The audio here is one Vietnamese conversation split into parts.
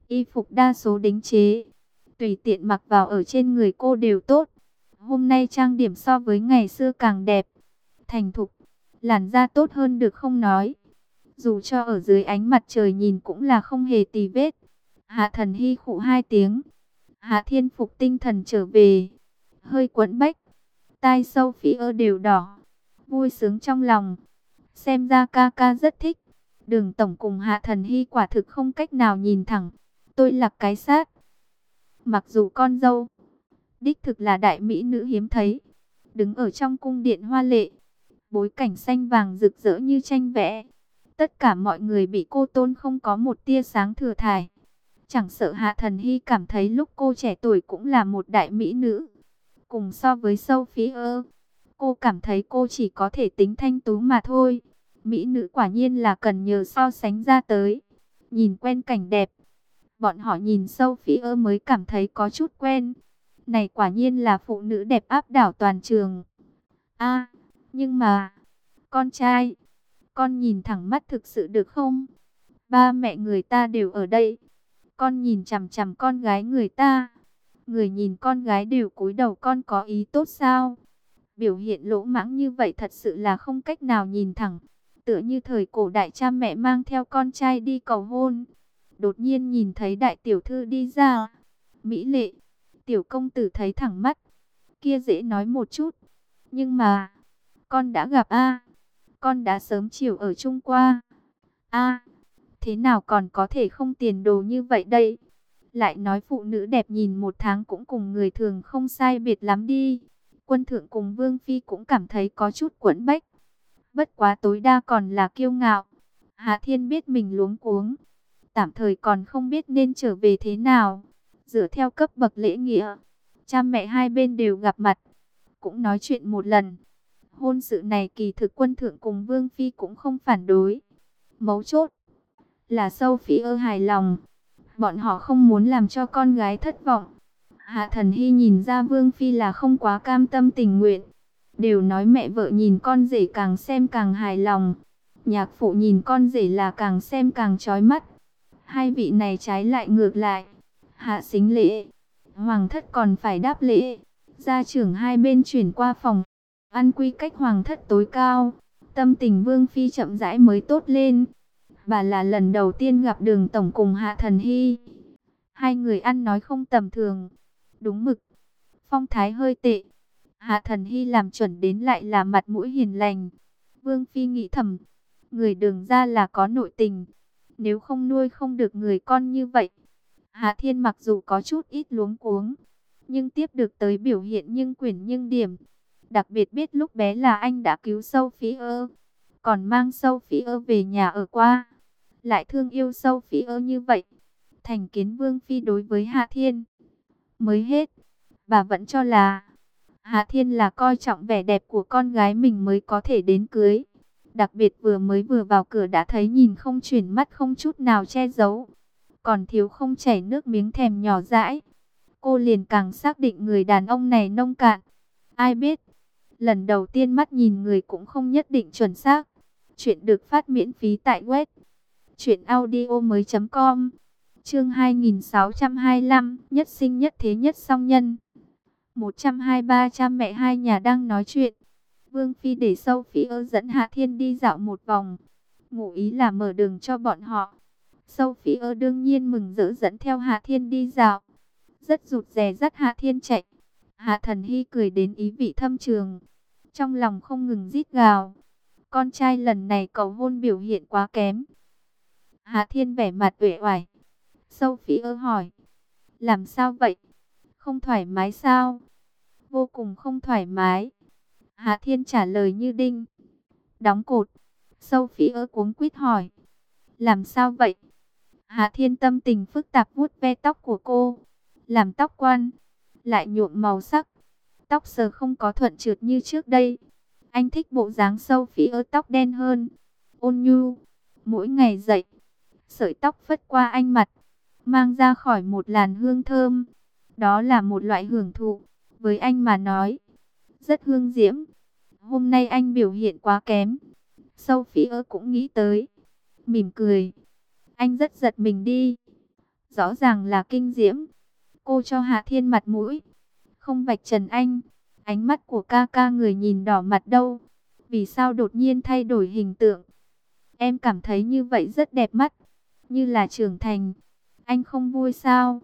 Y phục đa số đính chế, tùy tiện mặc vào ở trên người cô đều tốt. Hôm nay trang điểm so với ngày xưa càng đẹp, thành thục, làn da tốt hơn được không nói. Dù cho ở dưới ánh mặt trời nhìn cũng là không hề tì vết. Hạ Thần Hy khụ hai tiếng. Hạ Thiên phục tinh thần trở về, hơi quẫn bách, tai Sophie đều đỏ, vui sướng trong lòng. Xem ra ca ca rất thích. Đường tổng cùng Hạ Thần Hy quả thực không cách nào nhìn thẳng. Tôi là cái xác. Mặc dù con dâu đích thực là đại mỹ nữ hiếm thấy, đứng ở trong cung điện hoa lệ, bối cảnh xanh vàng rực rỡ như tranh vẽ, tất cả mọi người bị cô tôn không có một tia sáng thừa thải. Chẳng sợ Hạ Thần Hy cảm thấy lúc cô trẻ tuổi cũng là một đại mỹ nữ. Cùng so với Sophie, cô cảm thấy cô chỉ có thể tính thanh tú mà thôi. Mỹ nữ quả nhiên là cần nhờ so sánh ra tới. Nhìn quen cảnh đẹp, bọn họ nhìn Sophie mới cảm thấy có chút quen. Này quả nhiên là phụ nữ đẹp áp đảo toàn trường. Nhưng mà, con trai, con nhìn thẳng mắt thực sự được không? Ba mẹ người ta đều ở đây. Con nhìn chằm chằm con gái người ta. Người nhìn con gái đều cúi đầu, con có ý tốt sao? Biểu hiện lỗ mãng như vậy thật sự là không cách nào nhìn thẳng. Tựa như thời cổ đại cha mẹ mang theo con trai đi cầu hôn. Đột nhiên nhìn thấy đại tiểu thư đi ra. Mỹ lệ, tiểu công tử thấy thẳng mắt. Kia dễ nói một chút. Nhưng mà, con đã gặp con đã sớm chiều ở chung qua. Thế nào còn có thể không tiền đồ như vậy đây? Lại nói phụ nữ đẹp nhìn một tháng cũng cùng người thường không sai biệt lắm đi. Quân thượng cùng Vương Phi cũng cảm thấy có chút quẫn bách. Bất quá tối đa còn là kiêu ngạo. Hạ Thiên biết mình luống cuống, tạm thời còn không biết nên trở về thế nào. Dựa theo cấp bậc lễ nghĩa, cha mẹ hai bên đều gặp mặt, cũng nói chuyện một lần. Hôn sự này kỳ thực quân thượng cùng Vương Phi cũng không phản đối. Mấu chốt là Sophie hài lòng. Bọn họ không muốn làm cho con gái thất vọng. Hạ Thần Hy nhìn ra Vương Phi là không quá cam tâm tình nguyện. Đều nói mẹ vợ nhìn con rể càng xem càng hài lòng. Nhạc phụ nhìn con rể là càng xem càng chói mắt. Hai vị này trái lại ngược lại. Hạ xính lễ, hoàng thất còn phải đáp lễ. Gia trưởng hai bên chuyển qua phòng ăn quy cách hoàng thất tối cao. Tâm tình Vương Phi chậm rãi mới tốt lên. Bà là lần đầu tiên gặp Đường tổng cùng Hạ Thần Hy. Hai người ăn nói không tầm thường, đúng mực, phong thái hơi tệ. Hạ Thần Hy làm chuẩn đến lại là mặt mũi hiền lành. Vương Phi nghĩ thầm, người Đường ra là có nội tình, nếu không nuôi không được người con như vậy. Hạ Thiên mặc dù có chút ít luống cuống, nhưng tiếp được tới biểu hiện nhưng quyển nhưng điểm. Đặc biệt biết lúc bé là anh đã cứu Sophie, còn mang Sophie về nhà ở qua, lại thương yêu Sophie như vậy. Thành kiến Vương Phi đối với Hạ Thiên mới hết, bà vẫn cho là Hạ Thiên là coi trọng vẻ đẹp của con gái mình mới có thể đến cưới. Đặc biệt vừa vào cửa đã thấy nhìn không chuyển mắt, không chút nào che giấu, còn thiếu không chảy nước miếng thèm nhỏ dãi. Cô liền càng xác định người đàn ông này nông cạn. Ai biết, lần đầu tiên mắt nhìn người cũng không nhất định chuẩn xác. Chuyện được phát miễn phí tại web truyệnaudiomoi.com. Chương 2625, nhất sinh nhất thế nhất song nhân. 123 cha mẹ hai nhà đang nói chuyện. Vương Phi để Sophie dẫn Hạ Thiên đi dạo một vòng, ngụ ý là mở đường cho bọn họ. Sophie đương nhiên mừng rỡ dẫn theo Hạ Thiên đi dạo, rất rụt rè dắt Hạ Thiên chạy. Hạ Thần Hy cười đến ý vị thâm trường, trong lòng không ngừng rít gào. Con trai lần này cầu hôn biểu hiện quá kém. Hạ Thiên vẻ mặt uể oải. Sophie hỏi, làm sao vậy? Không thoải mái sao? Vô cùng không thoải mái. Hạ Thiên trả lời như đinh đóng cột. Sophie cuống quýt hỏi, làm sao vậy? Hạ Thiên tâm tình phức tạp vuốt ve tóc của cô. Làm tóc quan, lại nhuộm màu sắc, tóc sờ không có thuận trượt như trước đây. Anh thích bộ dáng Sophie tóc đen hơn, ôn nhu. Mỗi ngày dậy, sợi tóc phất qua anh mặt, mang ra khỏi một làn hương thơm. Đó là một loại hưởng thụ, với anh mà nói, rất hương diễm. Hôm nay anh biểu hiện quá kém. Sophie cũng nghĩ tới, mỉm cười. Anh rất giật mình đi. rõ ràng là kinh diễm. Cô cho Hạ Thiên mặt mũi, không vạch trần anh. Ánh mắt của ca ca người nhìn đỏ mặt đâu. Vì sao đột nhiên thay đổi hình tượng? Em cảm thấy như vậy rất đẹp mắt, như là trưởng thành. Anh không vui sao?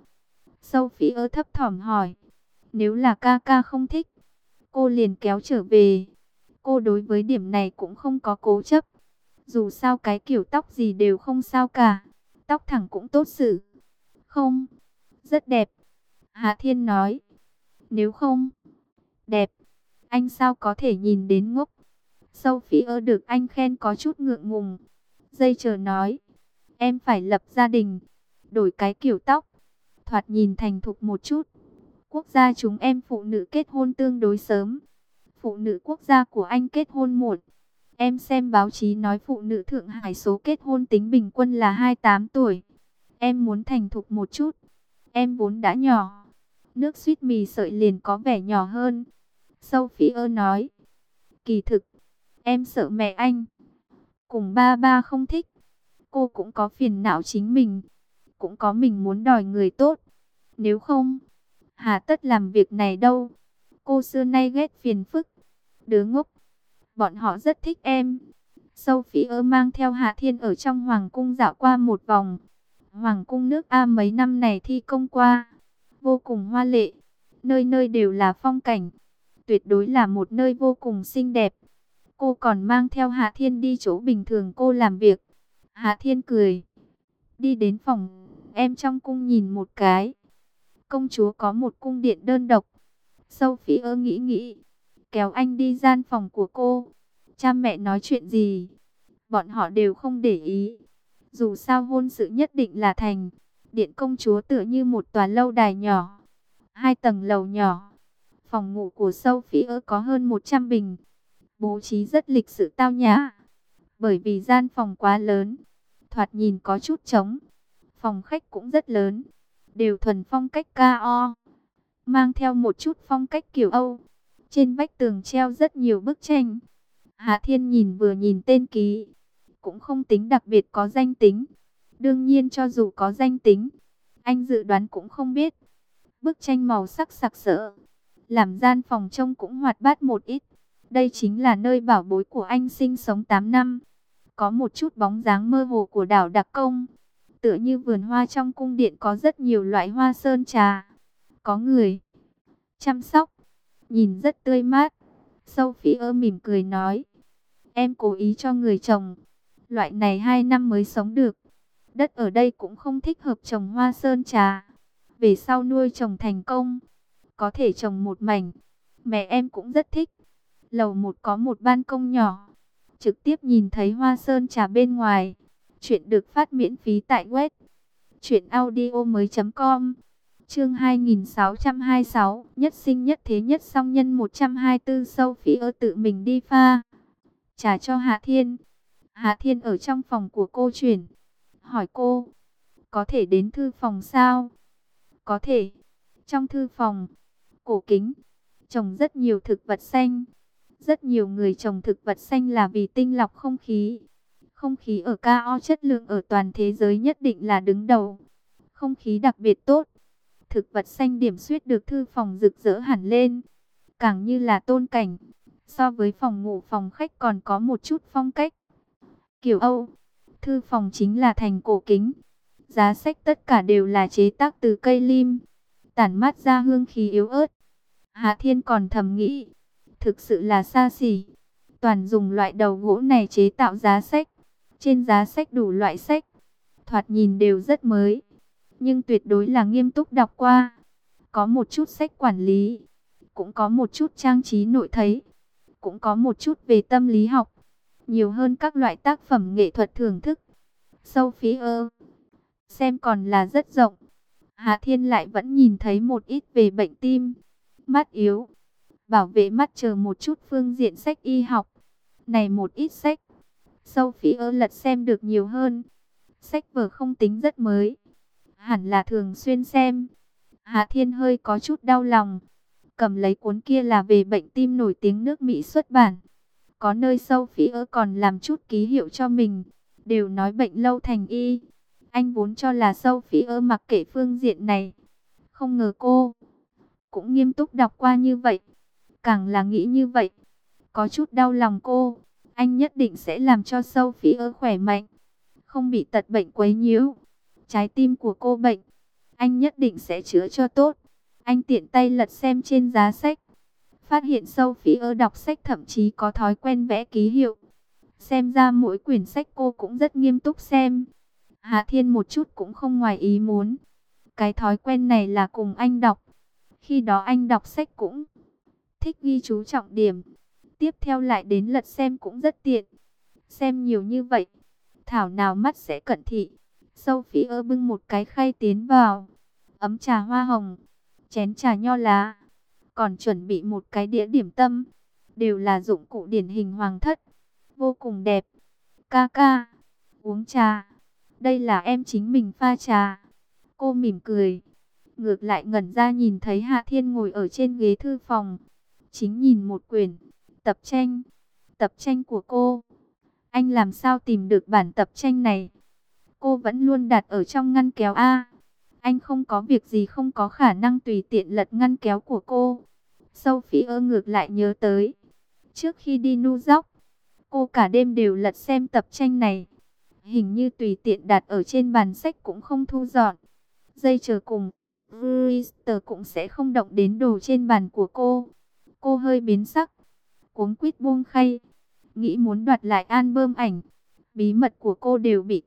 Sophie thấp thỏm hỏi. Nếu là ca ca không thích, cô liền kéo trở về. Cô đối với điểm này cũng không có cố chấp. Dù sao cái kiểu tóc gì đều không sao cả. Tóc thẳng cũng tốt xử. Không, rất đẹp. Hạ Thiên nói. Nếu không đẹp, anh sao có thể nhìn đến ngốc. Sophie được anh khen có chút ngượng ngùng. Dây chờ nói. Em phải lập gia đình, đổi cái kiểu tóc, thoạt nhìn thành thục một chút. Quốc gia chúng em phụ nữ kết hôn tương đối sớm. Phụ nữ quốc gia của anh kết hôn muộn. Em xem báo chí nói phụ nữ Thượng Hải số kết hôn tính bình quân là 28 tuổi. Em muốn thành thục một chút. Em vốn đã nhỏ. Nước suýt mì sợi liền có vẻ nhỏ hơn. Sophie nói. Kỳ thực, em sợ mẹ anh cùng ba ba không thích. Cô cũng có phiền não chính mình. Cũng có mình muốn đòi người tốt. Nếu không, hà tất làm việc này đâu. Cô xưa nay ghét phiền phức. Đứa ngốc. Bọn họ rất thích em. Sophie mang theo Hạ Thiên ở trong Hoàng cung dạo qua một vòng. Hoàng cung nước A mấy năm này thi công qua. Vô cùng hoa lệ. Nơi nơi đều là phong cảnh. Tuyệt đối là một nơi vô cùng xinh đẹp. Cô còn mang theo Hạ Thiên đi chỗ bình thường cô làm việc. Hạ Thiên cười. Đi đến phòng em trong cung nhìn một cái. Công chúa có một cung điện đơn độc. Sophie nghĩ nghĩ, kéo anh đi gian phòng của cô. Cha mẹ nói chuyện gì, bọn họ đều không để ý. Dù sao hôn sự nhất định là thành. Điện công chúa tựa như một tòa lâu đài nhỏ, 2 tầng lầu nhỏ. Phòng ngủ của Sophie có hơn 100 bình. Bố trí rất lịch sự tao nhã. Bởi vì gian phòng quá lớn, thoạt nhìn có chút trống. Phòng khách cũng rất lớn, đều thuần phong cách KO, mang theo một chút phong cách kiểu Âu. Trên vách tường treo rất nhiều bức tranh. Hạ Thiên nhìn vừa nhìn tên ký, cũng không tính đặc biệt có danh tính. Đương nhiên cho dù có danh tính, anh dự đoán cũng không biết. Bức tranh màu sắc sặc sỡ, làm gian phòng trông cũng hoạt bát một ít. Đây chính là nơi bảo bối của anh sinh sống 8 năm. Có một chút bóng dáng mơ hồ của đảo Đặc Công. Tựa như vườn hoa trong cung điện có rất nhiều loại hoa sơn trà. Có người chăm sóc, nhìn rất tươi mát. Sophie mỉm cười nói. Em cố ý cho người trồng. Loại này 2 năm mới sống được. Đất ở đây cũng không thích hợp trồng hoa sơn trà. Về sau nuôi trồng thành công, có thể trồng một mảnh. Mẹ em cũng rất thích. Lầu 1 có một ban công nhỏ, trực tiếp nhìn thấy hoa sơn trà bên ngoài. Chuyện được phát miễn phí tại web truyệnaudiomoi.com. Chương 2626, nhất sinh nhất thế nhất song nhân 124. Sophie tự mình đi pha trà cho Hạ Thiên. Hạ Thiên ở trong phòng của cô chuyển, hỏi cô, có thể đến thư phòng sao? Có thể. Trong thư phòng, cổ kính, trồng rất nhiều thực vật xanh. Rất nhiều người trồng thực vật xanh là vì tinh lọc không khí. Không khí ở KO chất lượng ở toàn thế giới nhất định là đứng đầu. Không khí đặc biệt tốt. Thực vật xanh điểm xuyết được thư phòng rực rỡ hẳn lên. Càng như là tôn cảnh. So với phòng ngủ phòng khách còn có một chút phong cách kiểu Âu. Thư phòng chính là thành cổ kính. Giá sách tất cả đều là chế tác từ cây lim, tản mát ra hương khí yếu ớt. Hạ Thiên còn thầm nghĩ, thực sự là xa xỉ. Toàn dùng loại đầu gỗ này chế tạo giá sách. Trên giá sách đủ loại sách, thoạt nhìn đều rất mới, nhưng tuyệt đối là nghiêm túc đọc qua. Có một chút sách quản lý, cũng có một chút trang trí nội thấy, cũng có một chút về tâm lý học, nhiều hơn các loại tác phẩm nghệ thuật thưởng thức. Sophie xem còn là rất rộng. Hạ Thiên lại vẫn nhìn thấy một ít về bệnh tim, mắt yếu, bảo vệ mắt chờ một chút phương diện sách y học. Này một ít sách, Sophie lật xem được nhiều hơn. Sách vở không tính rất mới, hẳn là thường xuyên xem. Hạ Thiên hơi có chút đau lòng. Cầm lấy cuốn kia là về bệnh tim nổi tiếng nước Mỹ xuất bản. Có nơi Sophie còn làm chút ký hiệu cho mình. Đều nói bệnh lâu thành y. Anh vốn cho là Sophie mặc kệ phương diện này. Không ngờ cô cũng nghiêm túc đọc qua như vậy. Càng là nghĩ như vậy, có chút đau lòng cô. Anh nhất định sẽ làm cho Sophie khỏe mạnh, không bị tật bệnh quấy nhiễu. Trái tim của cô bệnh, anh nhất định sẽ chữa cho tốt. Anh tiện tay lật xem trên giá sách, phát hiện Sophie đọc sách thậm chí có thói quen vẽ ký hiệu. Xem ra mỗi quyển sách cô cũng rất nghiêm túc xem. Hạ Thiên một chút cũng không ngoài ý muốn. Cái thói quen này là cùng anh đọc. Khi đó anh đọc sách cũng thích ghi chú trọng điểm. Tiếp theo lại đến lật xem cũng rất tiện. Xem nhiều như vậy, thảo nào mắt sẽ cận thị. Sophie bưng một cái khay tiến vào. Ấm trà hoa hồng, chén trà nho lá, còn chuẩn bị một cái đĩa điểm tâm. Đều là dụng cụ điển hình hoàng thất, vô cùng đẹp. Ca ca, uống trà. Đây là em chính mình pha trà. Cô mỉm cười. Ngược lại ngẩn ra nhìn thấy Hạ Thiên ngồi ở trên ghế thư phòng, chính nhìn một quyển tập tranh. Tập tranh của cô. Anh làm sao tìm được bản tập tranh này? Cô vẫn luôn đặt ở trong ngăn kéo A. Anh không có việc gì không có khả năng tùy tiện lật ngăn kéo của cô. Sophie ngược lại nhớ tới, trước khi đi New York, cô cả đêm đều lật xem tập tranh này. Hình như tùy tiện đặt ở trên bàn sách cũng không thu dọn. Giây chờ cùng, Brewster cũng sẽ không động đến đồ trên bàn của cô. Cô hơi biến sắc, cuống quýt buông khay, nghĩ muốn đoạt lại album ảnh. Bí mật của cô đều bị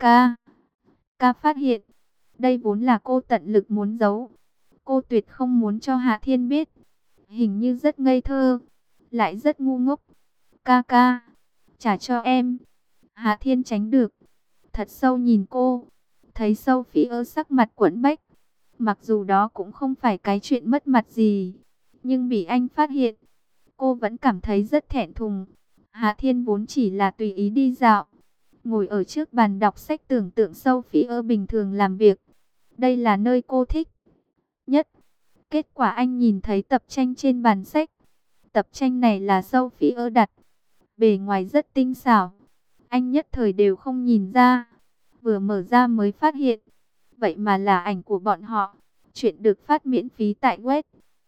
ca phát hiện. Đây vốn là cô tận lực muốn giấu. Cô tuyệt không muốn cho Hạ Thiên biết. Hình như rất ngây thơ, lại rất ngu ngốc. Ca ca, trả cho em. Hạ Thiên tránh được, thật sâu nhìn cô. Thấy Sophie sắc mặt quẫn bách. Mặc dù đó cũng không phải cái chuyện mất mặt gì, nhưng bị anh phát hiện, cô vẫn cảm thấy rất thẹn thùng. Hạ Thiên vốn chỉ là tùy ý đi dạo, ngồi ở trước bàn đọc sách tưởng tượng Sophie bình thường làm việc. Đây là nơi cô thích nhất. Kết quả anh nhìn thấy tập tranh trên bàn sách. Tập tranh này là Sophie đặt. Bề ngoài rất tinh xảo. Anh nhất thời đều không nhìn ra. Vừa mở ra mới phát hiện. Vậy mà là ảnh của bọn họ. Chuyện được phát miễn phí tại web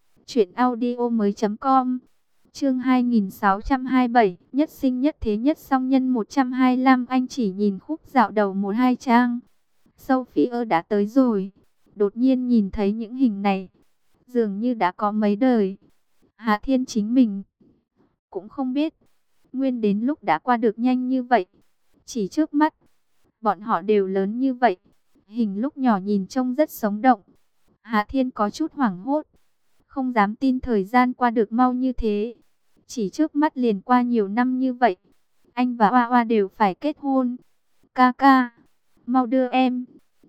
truyệnaudiomoi.com. Chương 2627, nhất sinh nhất thế nhất song nhân 125. Anh chỉ nhìn khúc dạo đầu 1-2 trang. Sophie đã tới rồi. Đột nhiên nhìn thấy những hình này, dường như đã có mấy đời. Hạ Thiên chính mình cũng không biết, nguyên đến lúc đã qua được nhanh như vậy. Chỉ trước mắt, bọn họ đều lớn như vậy. Hình lúc nhỏ nhìn trông rất sống động. Hạ Thiên có chút hoảng hốt, không dám tin thời gian qua được mau như thế. Chỉ trước mắt liền qua nhiều năm như vậy. Anh và Hoa Hoa đều phải kết hôn. Ca ca, mau đưa em.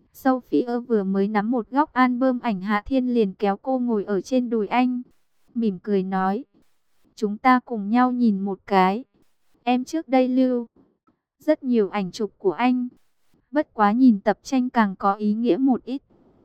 Sophie vừa mới nắm một góc album ảnh, Hạ Thiên liền kéo cô ngồi ở trên đùi anh, mỉm cười nói, chúng ta cùng nhau nhìn một cái. Em trước đây lưu rất nhiều ảnh chụp của anh, bất quá nhìn tập tranh càng có ý nghĩa một ít.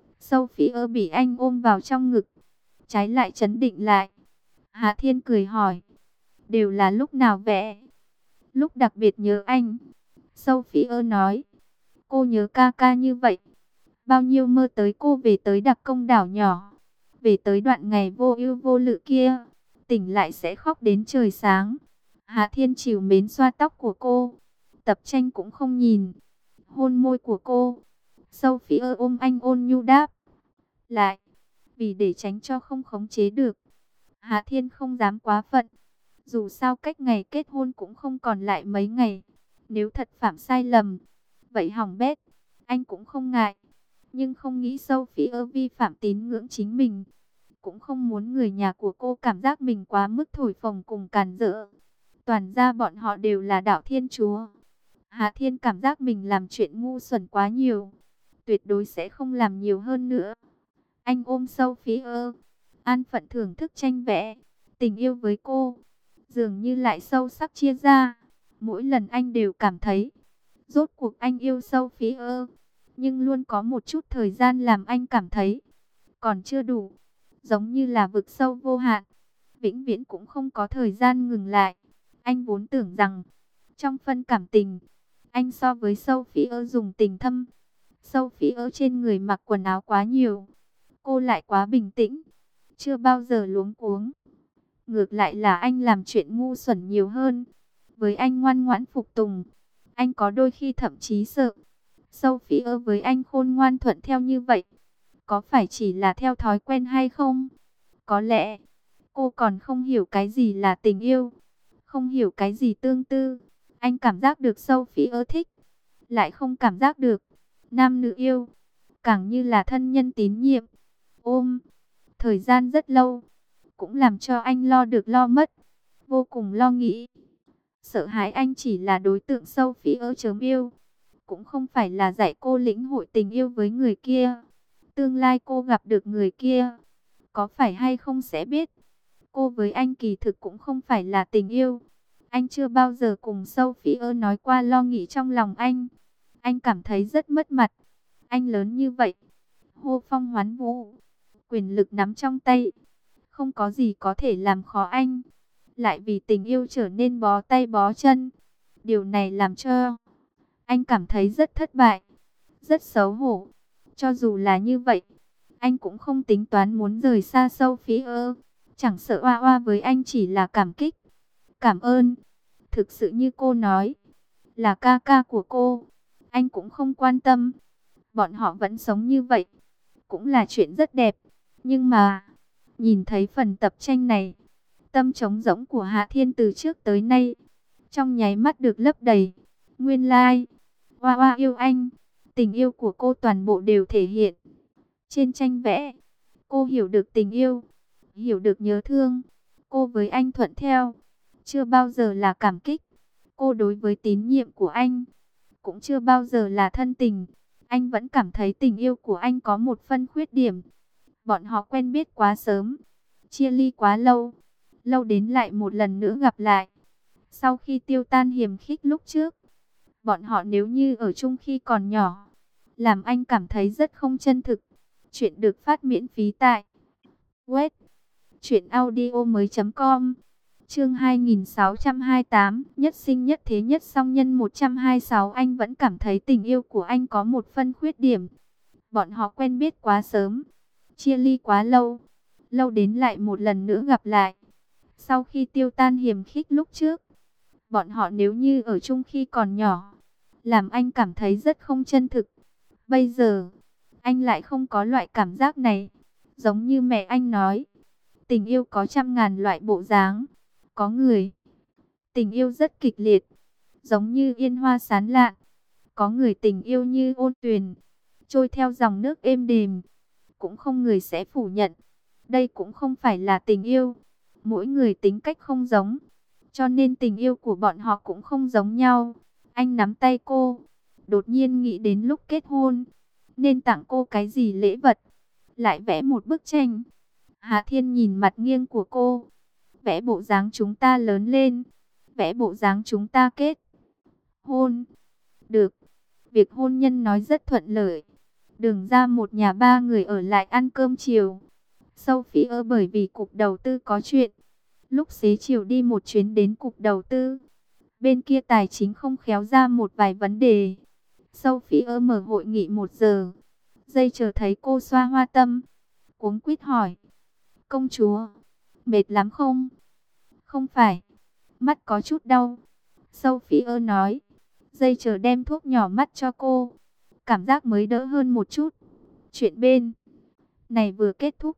Sophie bị anh ôm vào trong ngực, trái lại trấn định lại. Hạ Thiên cười hỏi, đều là lúc nào vẽ? Lúc đặc biệt nhớ anh. Sophie nói, cô nhớ ca ca như vậy. Bao nhiêu mơ tới cô về tới đặc công đảo nhỏ, về tới đoạn ngày vô ưu vô lự kia, tỉnh lại sẽ khóc đến trời sáng. Hạ Thiên trìu mến xoa tóc của cô, tập tranh cũng không nhìn, hôn môi của cô. Sophie ôm anh ôn nhu đáp lại, vì để tránh cho không khống chế được. Hạ Thiên không dám quá phận, dù sao cách ngày kết hôn cũng không còn lại mấy ngày. Nếu thật phạm sai lầm, vậy hỏng bét, anh cũng không ngại. Nhưng không nghĩ Sophie vi phạm tín ngưỡng chính mình. Cũng không muốn người nhà của cô cảm giác mình quá mức thổi phồng cùng càn rỡ. Toàn ra bọn họ đều là đạo Thiên Chúa. Hạ Thiên cảm giác mình làm chuyện ngu xuẩn quá nhiều, tuyệt đối sẽ không làm nhiều hơn nữa. Anh ôm Sophie, an phận thưởng thức tranh vẽ. Tình yêu với cô dường như lại sâu sắc chia ra. Mỗi lần anh đều cảm thấy, rốt cuộc anh yêu Sophie, nhưng luôn có một chút thời gian làm anh cảm thấy còn chưa đủ, giống như là vực sâu vô hạn, vĩnh viễn cũng không có thời gian ngừng lại. Anh vốn tưởng rằng trong phân cảm tình, anh so với Sophie dùng tình thâm, Sophie ở trên người mặc quần áo quá nhiều, cô lại quá bình tĩnh, chưa bao giờ luống cuống. Ngược lại là anh làm chuyện ngu xuẩn nhiều hơn. Với anh ngoan ngoãn phục tùng, anh có đôi khi thậm chí sợ. Sophie với anh khôn ngoan thuận theo như vậy, có phải chỉ là theo thói quen hay không? Có lẽ cô còn không hiểu cái gì là tình yêu, không hiểu cái gì tương tư. Anh cảm giác được Sophie thích, lại không cảm giác được nam nữ yêu, càng như là thân nhân tín nhiệm. Ôm thời gian rất lâu, cũng làm cho anh lo được lo mất, vô cùng lo nghĩ. Sợ hãi anh chỉ là đối tượng Sophie chớm yêu, cũng không phải là dạy cô lĩnh hội tình yêu với người kia. Tương lai cô gặp được người kia, có phải hay không sẽ biết. Cô với anh kỳ thực cũng không phải là tình yêu. Anh chưa bao giờ cùng Sophie nói qua lo nghĩ trong lòng anh. Anh cảm thấy rất mất mặt. Anh lớn như vậy, hô phong hoán vũ, quyền lực nắm trong tay, không có gì có thể làm khó anh. Lại vì tình yêu trở nên bó tay bó chân. Điều này làm cho anh cảm thấy rất thất bại, rất xấu hổ. Cho dù là như vậy, anh cũng không tính toán muốn rời xa Sophie. Chẳng sợ oa oa với anh chỉ là cảm kích, cảm ơn. Thực sự như cô nói, là ca ca của cô, anh cũng không quan tâm. Bọn họ vẫn sống như vậy, cũng là chuyện rất đẹp. Nhưng mà, nhìn thấy phần tập tranh này, tâm trống rỗng của Hạ Thiên từ trước tới nay, trong nháy mắt được lấp đầy. Nguyên lai, oa oa yêu anh, tình yêu của cô toàn bộ đều thể hiện trên tranh vẽ. Cô hiểu được tình yêu, hiểu được nhớ thương. Cô với anh thuận theo, chưa bao giờ là cảm kích. Cô đối với tín nhiệm của anh, cũng chưa bao giờ là thân tình. Anh vẫn cảm thấy tình yêu của anh có một phân khuyết điểm. Bọn họ quen biết quá sớm, chia ly quá lâu, lâu đến lại một lần nữa gặp lại. Sau khi tiêu tan hiềm khích lúc trước, bọn họ nếu như ở chung khi còn nhỏ, làm anh cảm thấy rất không chân thực. Chuyện được phát miễn phí tại web truyệnaudiomoi.com. Chương 2628, nhất sinh nhất thế nhất song nhân 126. Anh vẫn cảm thấy tình yêu của anh có một phân khuyết điểm. Bọn họ quen biết quá sớm, chia ly quá lâu, lâu đến lại một lần nữa gặp lại. Sau khi tiêu tan hiềm khích lúc trước, bọn họ nếu như ở chung khi còn nhỏ, làm anh cảm thấy rất không chân thực. Bây giờ, anh lại không có loại cảm giác này. Giống như mẹ anh nói, tình yêu có trăm ngàn loại bộ dáng. Có người, tình yêu rất kịch liệt, giống như yên hoa sán lạn. Có người tình yêu như ôn tuyền, trôi theo dòng nước êm đềm. Cũng không người sẽ phủ nhận, đây cũng không phải là tình yêu. Mỗi người tính cách không giống, cho nên tình yêu của bọn họ cũng không giống nhau. Anh nắm tay cô, đột nhiên nghĩ đến lúc kết hôn, nên tặng cô cái gì lễ vật. Lại vẽ một bức tranh. Hạ Thiên nhìn mặt nghiêng của cô. Vẽ bộ dáng chúng ta lớn lên, vẽ bộ dáng chúng ta kết hôn. Được, việc hôn nhân nói rất thuận lợi. Đường ra một nhà ba người ở lại ăn cơm chiều. Sophie bởi vì cục đầu tư có chuyện, lúc xế chiều đi một chuyến đến cục đầu tư. Bên kia tài chính không khéo ra một vài vấn đề. Sophie mở hội nghị 1 giờ. Giây chờ thấy cô xoa hoa tâm, cuống quýt hỏi: công chúa, mệt lắm không? Không phải, mắt có chút đau. Sophie nói. Giây chờ đem thuốc nhỏ mắt cho cô, cảm giác mới đỡ hơn một chút. Chuyện bên này vừa kết thúc,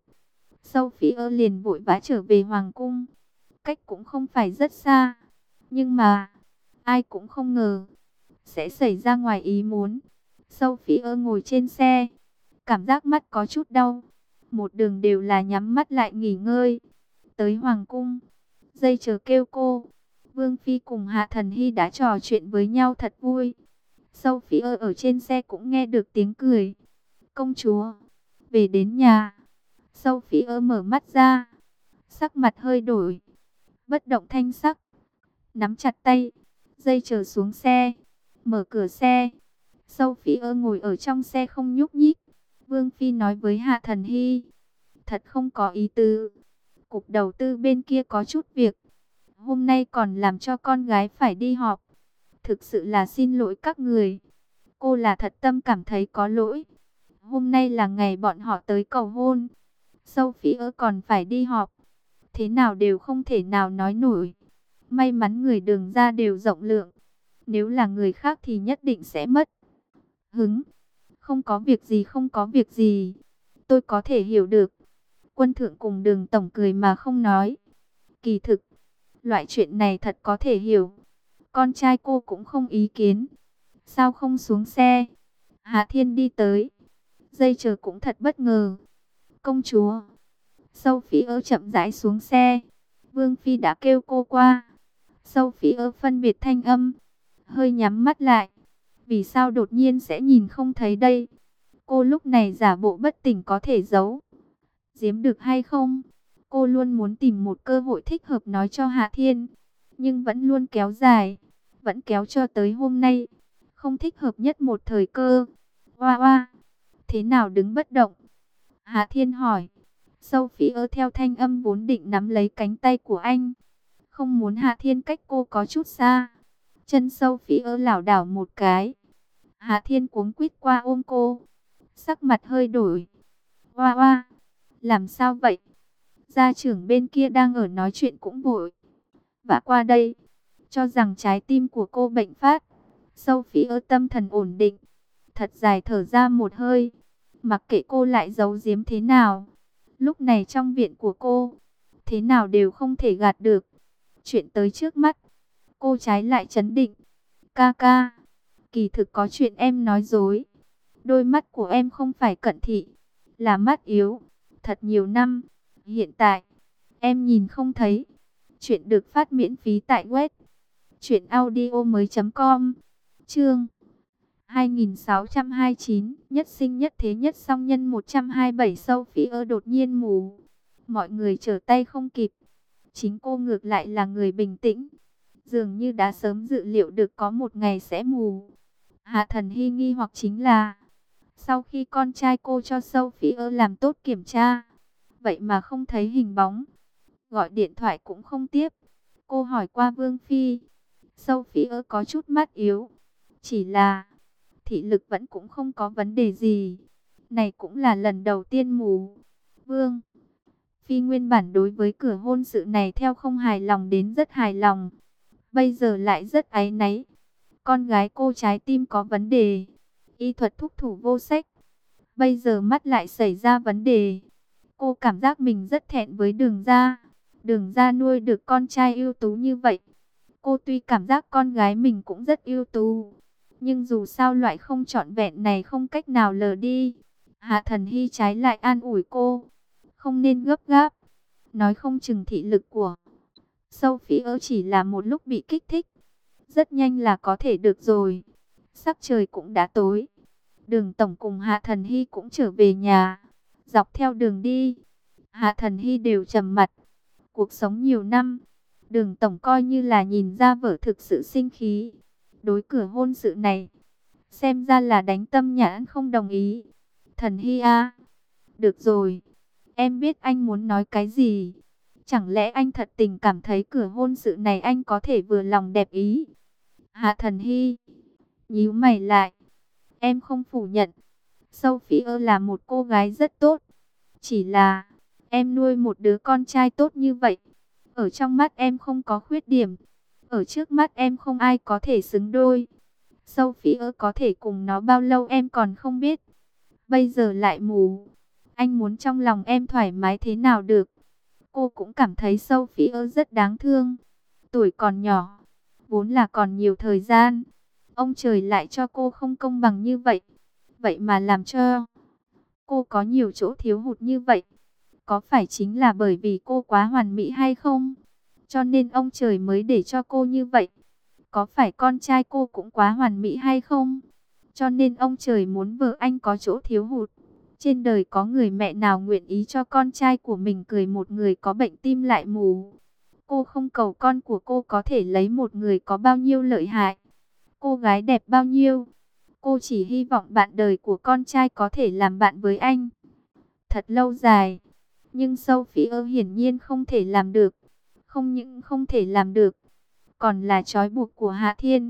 Sophie liền vội vã trở về hoàng cung. Cách cũng không phải rất xa, nhưng mà ai cũng không ngờ sẽ xảy ra ngoài ý muốn. Sophie ngồi trên xe, cảm giác mắt có chút đau, một đường đều là nhắm mắt lại nghỉ ngơi. Tới hoàng cung, Dây chờ kêu cô. Vương Phi cùng Hạ Thần Hy đã trò chuyện với nhau thật vui. Sophie ở trên xe cũng nghe được tiếng cười. Công chúa, về đến nhà. Sophie mở mắt ra, sắc mặt hơi đổi, bất động thanh sắc, nắm chặt tay. Dây chờ xuống xe, mở cửa xe. Sophie ngồi ở trong xe không nhúc nhích. Vương Phi nói với Hạ Thần Hy: thật không có ý tứ, cục đầu tư bên kia có chút việc, hôm nay còn làm cho con gái phải đi họp. Thực sự là xin lỗi các người. Cô là thật tâm cảm thấy có lỗi. Hôm nay là ngày bọn họ tới cầu hôn. Sophie còn phải đi họp. Thế nào đều không thể nào nói nổi. May mắn người Đường ra đều rộng lượng. Nếu là người khác thì nhất định sẽ mất hứng. Không có việc gì, không có việc gì. Tôi có thể hiểu được. Quân Thượng cùng Đường tổng cười mà không nói. Kỳ thực, loại chuyện này thật có thể hiểu. Con trai cô cũng không ý kiến. Sao không xuống xe? Hạ Thiên đi tới. Dây chờ cũng thật bất ngờ. Công chúa. Sophie chậm rãi xuống xe. Vương Phi đã kêu cô qua. Sophie phân biệt thanh âm. Hơi nhắm mắt lại. Vì sao đột nhiên sẽ nhìn không thấy đây? Cô lúc này giả bộ bất tỉnh có thể giấu giếm được hay không? Cô luôn muốn tìm một cơ hội thích hợp nói cho Hạ Thiên. Nhưng vẫn luôn kéo dài. Vẫn kéo cho tới hôm nay. Không thích hợp nhất một thời cơ. Oa oa. Thế nào đứng bất động? Hạ Thiên hỏi. Sophie theo thanh âm vốn định nắm lấy cánh tay của anh. Không muốn Hạ Thiên cách cô có chút xa. Chân Sophie lảo đảo một cái. Hạ Thiên cuống quýt qua ôm cô. Sắc mặt hơi đổi. Oa oa. Làm sao vậy? Gia trưởng bên kia đang ở nói chuyện cũng vội vã qua đây. Cho rằng trái tim của cô bệnh phát. Sophie tâm thần ổn định. Thật dài thở ra một hơi. Mặc kệ cô lại giấu giếm thế nào. Lúc này trong viện của cô, thế nào đều không thể gạt được. Chuyện tới trước mắt, cô trái lại trấn định. Ca ca, kỳ thực có chuyện em nói dối. Đôi mắt của em không phải cận thị, là mắt yếu. Thật nhiều năm, hiện tại, em nhìn không thấy. Chuyện được phát miễn phí tại web truyệnaudiomoi.com. Chương 2629, nhất sinh nhất thế nhất song nhân 127. Sophie đột nhiên mù. Mọi người trở tay không kịp. Chính cô ngược lại là người bình tĩnh. Dường như đã sớm dự liệu được có một ngày sẽ mù. Hạ Thần Hy nghi hoặc chính là, sau khi con trai cô cho Sophie làm tốt kiểm tra, vậy mà không thấy hình bóng. Gọi điện thoại cũng không tiếp. Cô hỏi qua Vương Phi. Sophie có chút mắt yếu. Chỉ là thị lực vẫn cũng không có vấn đề gì. Này cũng là lần đầu tiên mù. Vương Phi nguyên bản đối với cửa hôn sự này theo không hài lòng đến rất hài lòng. Bây giờ lại rất áy náy. Con gái cô trái tim có vấn đề. Y thuật thúc thủ vô sách. Bây giờ mắt lại xảy ra vấn đề. Cô cảm giác mình rất thẹn với Đường Gia. Đường Gia nuôi được con trai ưu tú như vậy. Cô tuy cảm giác con gái mình cũng rất ưu tú, nhưng dù sao loại không trọn vẹn này không cách nào lờ đi. Hạ Thần Hy trái lại an ủi cô. Không nên gấp gáp. Nói không chừng thị lực của Sophie chỉ là một lúc bị kích thích. Rất nhanh là có thể được rồi. Sắc trời cũng đã tối. Đường Tổng cùng Hạ Thần Hy cũng trở về nhà. Dọc theo đường đi, Hạ Thần Hy đều trầm mặt. Cuộc sống nhiều năm, Đường Tổng coi như là nhìn ra vợ thực sự sinh khí. Đối cửa hôn sự này, xem ra là đánh tâm nhãn không đồng ý. Thần Hy à, được rồi, em biết anh muốn nói cái gì. Chẳng lẽ anh thật tình cảm thấy cửa hôn sự này anh có thể vừa lòng đẹp ý? Hạ Thần Hy nhíu mày lại. Em không phủ nhận, Sophie là một cô gái rất tốt. Chỉ là em nuôi một đứa con trai tốt như vậy, ở trong mắt em không có khuyết điểm. Ở trước mắt em không ai có thể xứng đôi. Sophie có thể cùng nó bao lâu em còn không biết. Bây giờ lại mù. Anh muốn trong lòng em thoải mái thế nào được. Cô cũng cảm thấy Sophie rất đáng thương. Tuổi còn nhỏ, vốn là còn nhiều thời gian. Ông trời lại cho cô không công bằng như vậy. Vậy mà làm cho cô có nhiều chỗ thiếu hụt như vậy. Có phải chính là bởi vì cô quá hoàn mỹ hay không? Cho nên ông trời mới để cho cô như vậy. Có phải con trai cô cũng quá hoàn mỹ hay không? Cho nên ông trời muốn vợ anh có chỗ thiếu hụt. Trên đời có người mẹ nào nguyện ý cho con trai của mình cười một người có bệnh tim lại mù. Cô không cầu con của cô có thể lấy một người có bao nhiêu lợi hại, cô gái đẹp bao nhiêu. Cô chỉ hy vọng bạn đời của con trai có thể làm bạn với anh thật lâu dài. Nhưng Sophie hiển nhiên không thể làm được. Không những không thể làm được, còn là trói buộc của Hạ Thiên.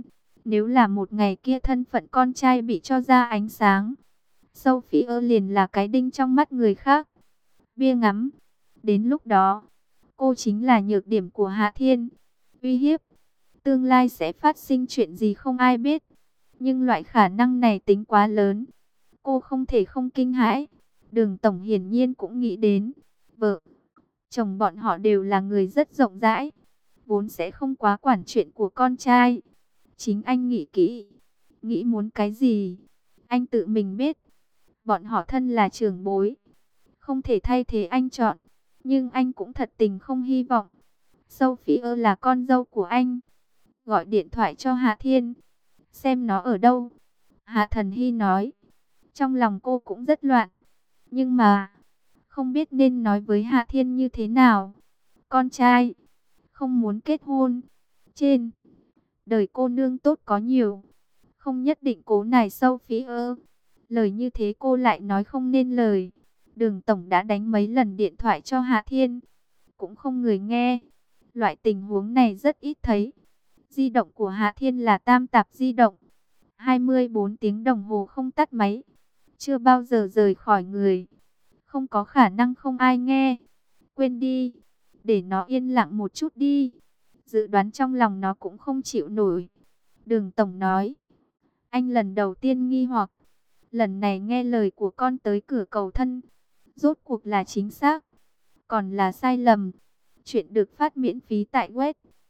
Nếu là một ngày kia thân phận con trai bị cho ra ánh sáng, Sophie liền là cái đinh trong mắt người khác. Bia ngắm. Đến lúc đó, cô chính là nhược điểm của Hạ Thiên. Uy hiếp. Tương lai sẽ phát sinh chuyện gì không ai biết. Nhưng loại khả năng này tính quá lớn. Cô không thể không kinh hãi. Đường Tổng hiển nhiên cũng nghĩ đến. Vợ, chồng bọn họ đều là người rất rộng rãi. Vốn sẽ không quá quản chuyện của con trai. Chính anh nghĩ kỹ. Nghĩ muốn cái gì? Anh tự mình biết. Bọn họ thân là trưởng bối. Không thể thay thế anh chọn. Nhưng anh cũng thật tình không hy vọng. Sophie là con dâu của anh. Gọi điện thoại cho Hạ Thiên. Xem nó ở đâu. Hạ Thần Hy nói. Trong lòng cô cũng rất loạn. Nhưng mà, không biết nên nói với Hạ Thiên như thế nào. Con trai, không muốn kết hôn. Trên đời cô nương tốt có nhiều. Không nhất định cố nài Sophie. Lời như thế cô lại nói không nên lời. Đường Tổng đã đánh mấy lần điện thoại cho Hạ Thiên. Cũng không người nghe. Loại tình huống này rất ít thấy. Di động của Hạ Thiên là tam tạp di động. 24 tiếng đồng hồ không tắt máy. Chưa bao giờ rời khỏi người. Không có khả năng không ai nghe. Quên đi. Để nó yên lặng một chút đi. Dự đoán trong lòng nó cũng không chịu nổi. Đường Tổng nói. Anh lần đầu tiên nghi hoặc. Lần này nghe lời của con tới cửa cầu thân. Rốt cuộc là chính xác. Còn là sai lầm. Chuyện được phát miễn phí tại web.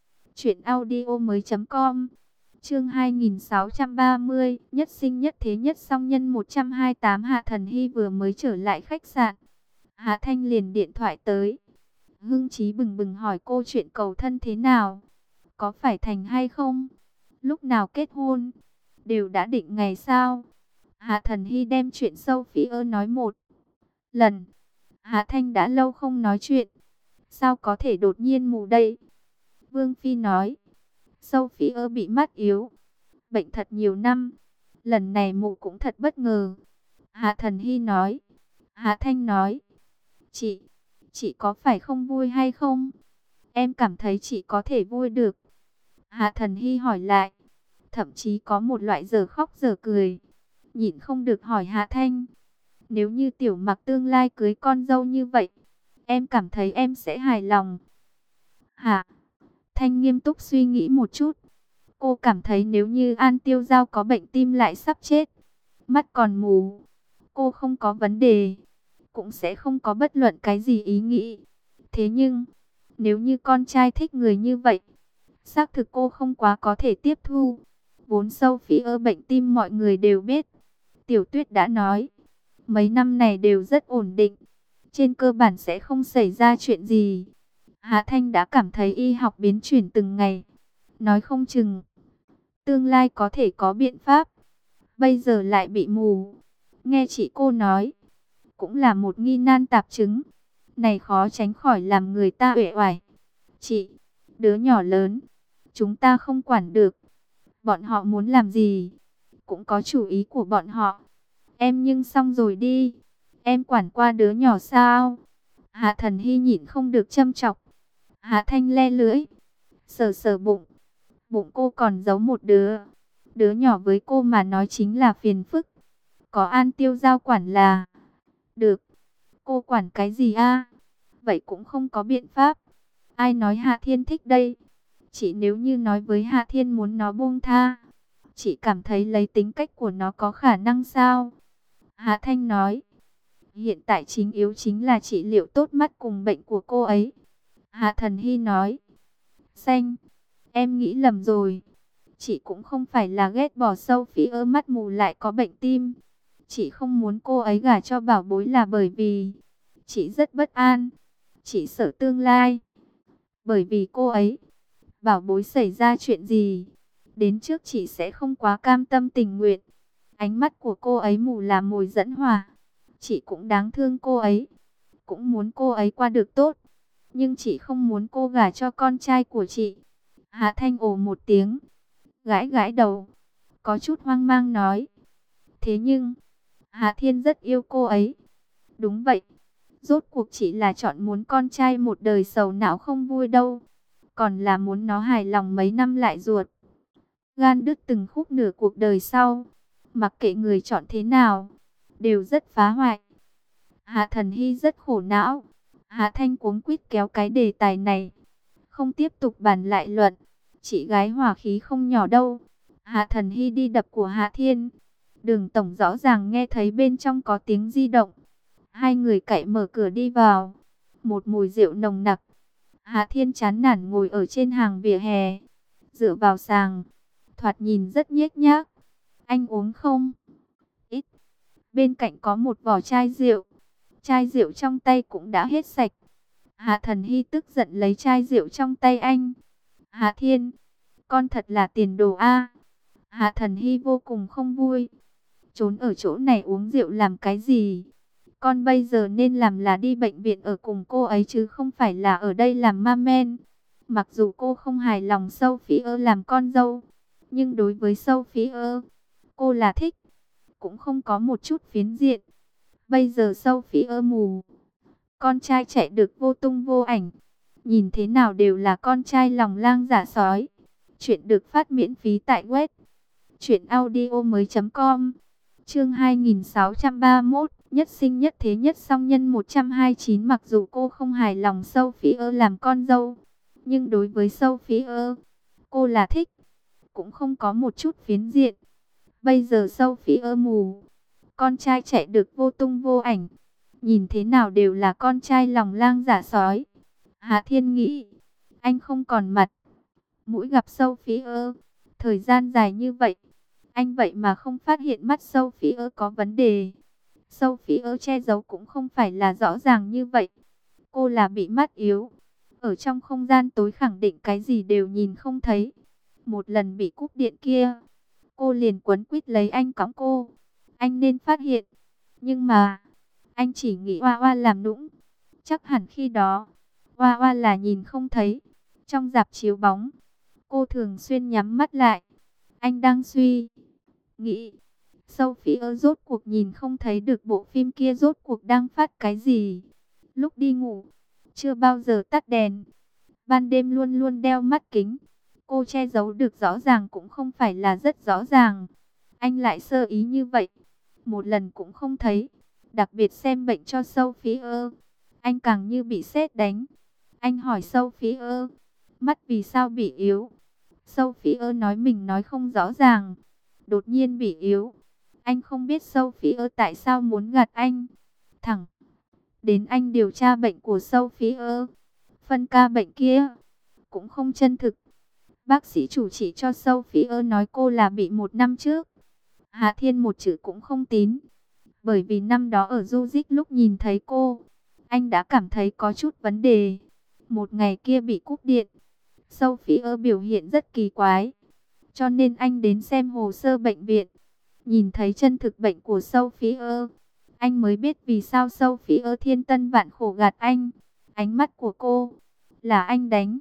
truyệnaudiomoi.com. Chương 2630, nhất sinh nhất thế nhất song nhân 128. Hạ Thần Hy vừa mới trở lại khách sạn. Hạ Thanh liền điện thoại tới. Hưng trí bừng bừng hỏi cô chuyện cầu thân thế nào? Có phải thành hay không? Lúc nào kết hôn? Đều đã định ngày sao? Hạ Thần Hy đem chuyện Sophie nói một lần. Hạ Thanh đã lâu không nói chuyện. Sao có thể đột nhiên mù đây? Vương Phi nói. Sophie bị mắt yếu. Bệnh thật nhiều năm. Lần này mụ cũng thật bất ngờ. Hạ Thần Hy nói. Hạ Thanh nói. Chị có phải không vui hay không? Em cảm thấy chị có thể vui được. Hạ Thần Hy hỏi lại. Thậm chí có một loại giờ khóc giờ cười. Nhịn không được hỏi Hạ Thanh. Nếu như Tiểu Mặc tương lai cưới con dâu như vậy, em cảm thấy em sẽ hài lòng. Hạ Thanh nghiêm túc suy nghĩ một chút. Cô cảm thấy nếu như An Tiêu Giao có bệnh tim lại sắp chết, mắt còn mù, cô không có vấn đề, cũng sẽ không có bất luận cái gì ý nghĩ. Thế nhưng, nếu như con trai thích người như vậy, xác thực cô không quá có thể tiếp thu. Vốn Sophie bệnh tim mọi người đều biết. Tiểu Tuyết đã nói, mấy năm này đều rất ổn định. Trên cơ bản sẽ không xảy ra chuyện gì. Hạ Thanh đã cảm thấy y học biến chuyển từng ngày. Nói không chừng, tương lai có thể có biện pháp. Bây giờ lại bị mù. Nghe chị cô nói, cũng là một nghi nan tạp chứng. Này khó tránh khỏi làm người ta uể oải. Chị, đứa nhỏ lớn, chúng ta không quản được. Bọn họ muốn làm gì, cũng có chủ ý của bọn họ. Em nhưng xong rồi đi. Em quản qua đứa nhỏ sao? Hạ Thần Hy nhịn không được châm chọc. Hạ Thanh le lưỡi, sờ sờ bụng. Bụng cô còn giấu một đứa. Đứa nhỏ với cô mà nói chính là phiền phức. Có An Tiêu Giao quản là được. Cô quản cái gì a? Vậy cũng không có biện pháp. Ai nói Hạ Thiên thích đây? Chị nếu như nói với Hạ Thiên muốn nó buông tha, chị cảm thấy lấy tính cách của nó có khả năng sao? Hạ Thanh nói. Hiện tại chính yếu chính là trị liệu tốt mắt cùng bệnh của cô ấy. Hạ Thần Hy nói. Xanh, em nghĩ lầm rồi. Chị cũng không phải là ghét bỏ Sophie mắt mù lại có bệnh tim. Chị không muốn cô ấy gả cho bảo bối là bởi vì chị rất bất an. Chị sợ tương lai. Bởi vì cô ấy, bảo bối xảy ra chuyện gì, đến trước chị sẽ không quá cam tâm tình nguyện. Ánh mắt của cô ấy mù là mồi dẫn hỏa. Chị cũng đáng thương cô ấy, cũng muốn cô ấy qua được tốt. Nhưng chị không muốn cô gả cho con trai của chị. Hạ Thanh ồ một tiếng, gãi gãi đầu, có chút hoang mang nói. Thế nhưng, Hạ Thiên rất yêu cô ấy. Đúng vậy, rốt cuộc chị là chọn muốn con trai một đời sầu não không vui đâu. Còn là muốn nó hài lòng mấy năm lại ruột. gan đứt từng khúc nửa cuộc đời sau. Mặc kệ người chọn thế nào, đều rất phá hoại. Hạ Thần Hy rất khổ não. Hạ Thanh cuống quýt kéo cái đề tài này, không tiếp tục bàn lại luận. Chị gái hỏa khí không nhỏ đâu. Hạ Thần Hy đi đập của Hạ Thiên. Đường tổng rõ ràng nghe thấy bên trong có tiếng di động. Hai người cậy mở cửa đi vào. Một mùi rượu nồng nặc. Hạ Thiên chán nản ngồi ở trên hàng vỉa hè, dựa vào sàng, thoạt nhìn rất nhếch nhác. Anh uống không? Ít. Bên cạnh có một vỏ chai rượu. Chai rượu trong tay cũng đã hết sạch. Hạ Thần Hy tức giận lấy chai rượu trong tay anh. Hạ Thiên, con thật là tiền đồ a. Hạ Thần Hy vô cùng không vui. Trốn ở chỗ này uống rượu làm cái gì? Con bây giờ nên làm là đi bệnh viện ở cùng cô ấy chứ không phải là ở đây làm ma men. Mặc dù cô không hài lòng Sophie làm con dâu, nhưng đối với Sophie, cô là thích, cũng không có một chút phiến diện. Bây giờ Sophie mù, con trai chạy được vô tung vô ảnh, nhìn thế nào đều là con trai lòng lang dạ sói. Chuyện được phát miễn phí tại web truyệnaudiomoi.com. Chương 2631, nhất sinh nhất thế nhất song nhân 129. Mặc dù cô không hài lòng Sophie làm con dâu, nhưng đối với Sophie, cô là thích, cũng không có một chút phiến diện. Bây giờ Sophie mù, con trai chạy được vô tung vô ảnh, nhìn thế nào đều là con trai lòng lang dạ sói. Hạ Thiên nghĩ, anh không còn mặt mũi gặp Sophie, thời gian dài như vậy, anh vậy mà không phát hiện mắt Sophie có vấn đề. Sophie che giấu cũng không phải là rõ ràng như vậy. Cô là bị mắt yếu, ở trong không gian tối khẳng định cái gì đều nhìn không thấy. Một lần bị cúp điện kia, cô liền quấn quýt lấy anh cõng cô. Anh nên phát hiện, nhưng mà anh chỉ nghĩ Hoa Hoa làm nũng. Chắc hẳn khi đó Hoa Hoa là nhìn không thấy. Trong rạp chiếu bóng, cô thường xuyên nhắm mắt lại. Anh đang suy nghĩ, Sophie rốt cuộc nhìn không thấy được bộ phim kia rốt cuộc đang phát cái gì. Lúc đi ngủ, chưa bao giờ tắt đèn. Ban đêm luôn luôn đeo mắt kính. Cô che giấu được rõ ràng cũng không phải là rất rõ ràng. Anh lại sơ ý như vậy, một lần cũng không thấy. Đặc biệt xem bệnh cho Sophie, anh càng như bị sét đánh. Anh hỏi Sophie, mắt vì sao bị yếu? Sophie nói mình nói không rõ ràng, đột nhiên bị yếu. Anh không biết Sophie tại sao muốn gạt anh. Thẳng đến anh điều tra bệnh của Sophie, phân ca bệnh kia cũng không chân thực. Bác sĩ chủ trị cho Sophie nói cô là bị 1 năm trước. Hạ Thiên một chữ cũng không tín. Bởi vì năm đó ở Du Dích lúc nhìn thấy cô, anh đã cảm thấy có chút vấn đề. Một ngày kia bị cúp điện, Sophie biểu hiện rất kỳ quái, cho nên anh đến xem hồ sơ bệnh viện. Nhìn thấy chân thực bệnh của Sophie, anh mới biết vì sao Sophie thiên tân vạn khổ gạt anh. Ánh mắt của cô là anh đánh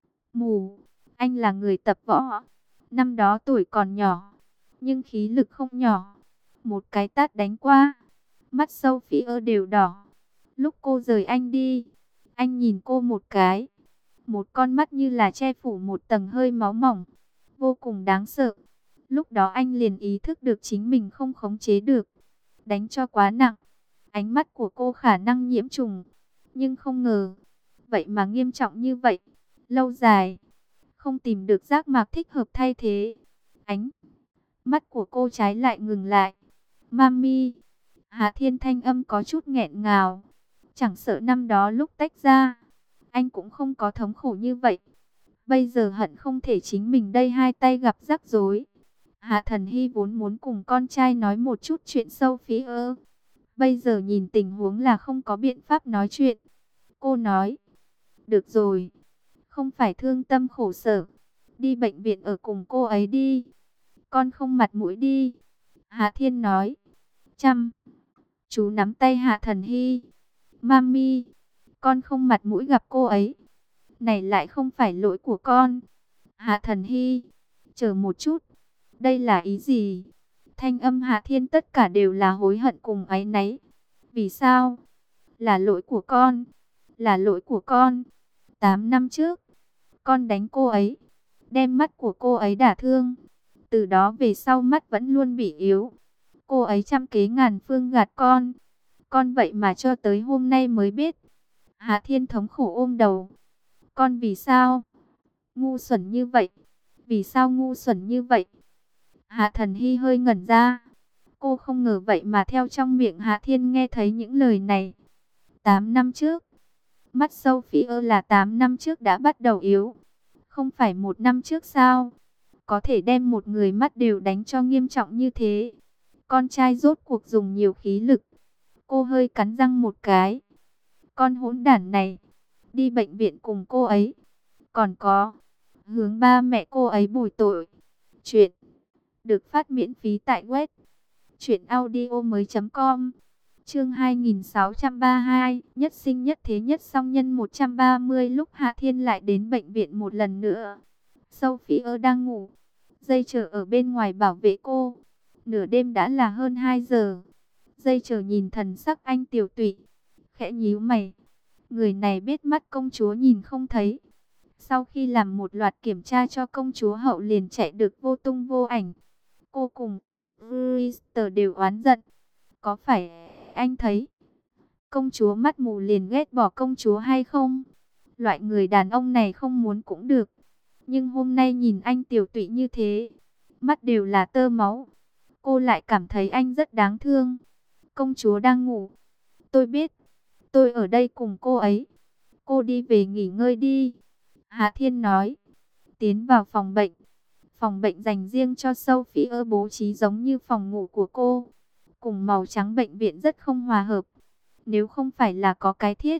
mù. Anh là người tập võ, năm đó tuổi còn nhỏ, nhưng khí lực không nhỏ. Một cái tát đánh qua, mắt Sophie đều đỏ. Lúc cô rời anh đi, anh nhìn cô một cái, một con mắt như là che phủ một tầng hơi máu mỏng, vô cùng đáng sợ. Lúc đó anh liền ý thức được chính mình không khống chế được, đánh cho quá nặng. Ánh mắt của cô khả năng nhiễm trùng, nhưng không ngờ, vậy mà nghiêm trọng như vậy. Lâu dài, không tìm được giác mạc thích hợp thay thế. Ánh mắt của cô trái lại ngừng lại. Mami, Hạ Thiên thanh âm có chút nghẹn ngào. Chẳng sợ năm đó lúc tách ra, anh cũng không có thống khổ như vậy. Bây giờ hận không thể chính mình đây hai tay gặp rắc rối. Hạ Thần Hy vốn muốn cùng con trai nói một chút chuyện Sophie, bây giờ nhìn tình huống là không có biện pháp nói chuyện. Cô nói, được rồi, không phải thương tâm khổ sở, đi bệnh viện ở cùng cô ấy đi. Con không mặt mũi đi. Hạ Thiên nói. Chú nắm tay Hạ Thần Hy. Mami, con không mặt mũi gặp cô ấy. Này lại không phải lỗi của con. Hạ Thần Hy, chờ một chút. Đây là ý gì? Thanh âm Hạ Thiên tất cả đều là hối hận cùng áy náy. Vì sao? Là lỗi của con. Là lỗi của con. 8 năm trước, con đánh cô ấy, đem mắt của cô ấy đả thương. Từ đó về sau mắt vẫn luôn bị yếu. Cô ấy trăm kế ngàn phương gạt con vậy mà cho tới hôm nay mới biết. Hạ Thiên thống khổ ôm đầu. Con vì sao ngu xuẩn như vậy? Vì sao ngu xuẩn như vậy? Hạ Thần Hy hơi ngẩn ra. Cô không ngờ vậy mà theo trong miệng Hạ Thiên nghe thấy những lời này. 8 năm trước, mắt Sophie là 8 năm trước đã bắt đầu yếu. Không phải 1 năm trước sao? Có thể đem một người mắt đều đánh cho nghiêm trọng như thế. Con trai rốt cuộc dùng nhiều khí lực. Cô hơi cắn răng một cái. Con hỗn đản này, đi bệnh viện cùng cô ấy. Còn có, hướng ba mẹ cô ấy bồi tội. Chuyện được phát miễn phí tại web truyệnaudiomoi.com. Chương 2632, nhất sinh nhất thế nhất song nhân 130. Lúc Hạ Thiên lại đến bệnh viện một lần nữa, Sophie đang ngủ, dây chờ ở bên ngoài bảo vệ cô. Nửa đêm đã là hơn 2 giờ. Dây chờ nhìn thần sắc anh Tiểu Tụy, khẽ nhíu mày. Người này biết mắt công chúa nhìn không thấy. Sau khi làm một loạt kiểm tra cho công chúa hậu liền chạy được vô tung vô ảnh. Cô cùng Brewster đều oán giận. Có phải anh thấy công chúa mắt mù liền ghét bỏ công chúa hay không? Loại người đàn ông này không muốn cũng được. Nhưng hôm nay nhìn anh Tiểu Tụy như thế, mắt đều là tơ máu. Cô lại cảm thấy anh rất đáng thương. Công chúa đang ngủ. Tôi biết. Tôi ở đây cùng cô ấy. Cô đi về nghỉ ngơi đi. Hạ Thiên nói. Tiến vào phòng bệnh. Phòng bệnh dành riêng cho Sophie bố trí giống như phòng ngủ của cô. Cùng màu trắng bệnh viện rất không hòa hợp. Nếu không phải là có cái thiết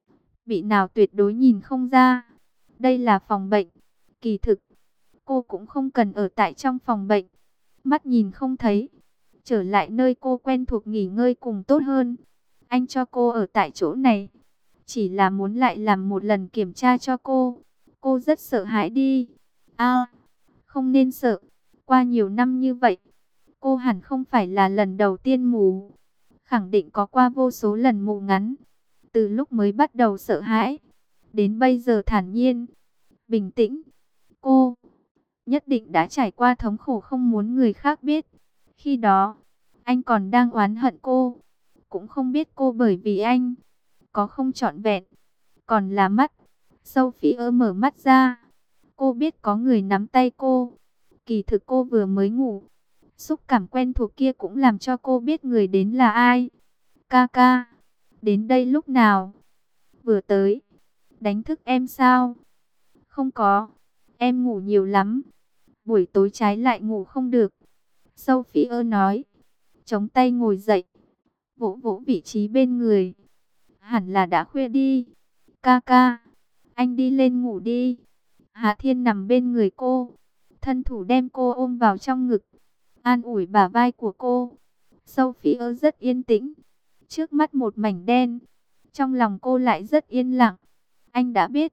bị nào tuyệt đối nhìn không ra. Đây là phòng bệnh. Kỳ thực, cô cũng không cần ở tại trong phòng bệnh. Mắt nhìn không thấy. Trở lại nơi cô quen thuộc nghỉ ngơi cùng tốt hơn. Anh cho cô ở tại chỗ này. Chỉ là muốn lại làm một lần kiểm tra cho cô. Cô rất sợ hãi đi. À, không nên sợ. Qua nhiều năm như vậy, cô hẳn không phải là lần đầu tiên mù. Khẳng định có qua vô số lần mù ngắn. Từ lúc mới bắt đầu sợ hãi, đến bây giờ thản nhiên, bình tĩnh. Cô nhất định đã trải qua thống khổ không muốn người khác biết. Khi đó, anh còn đang oán hận cô. Cũng không biết cô bởi vì anh có không trọn vẹn. Còn là mắt. Sophie mở mắt ra. Cô biết có người nắm tay cô. Kỳ thực cô vừa mới ngủ. Xúc cảm quen thuộc kia cũng làm cho cô biết người đến là ai. Ca, đến đây lúc nào? Vừa tới. Đánh thức em sao? Không có. Em ngủ nhiều lắm. Buổi tối trái lại ngủ không được. Sophie nói. Chống tay ngồi dậy. Vỗ vỗ vị trí bên người. Hẳn là đã khuya đi. Ca, anh đi lên ngủ đi. Hạ Thiên nằm bên người cô. Thân thủ đem cô ôm vào trong ngực. An ủi bả vai của cô. Sophie rất yên tĩnh. Trước mắt một mảnh đen. Trong lòng cô lại rất yên lặng. Anh đã biết.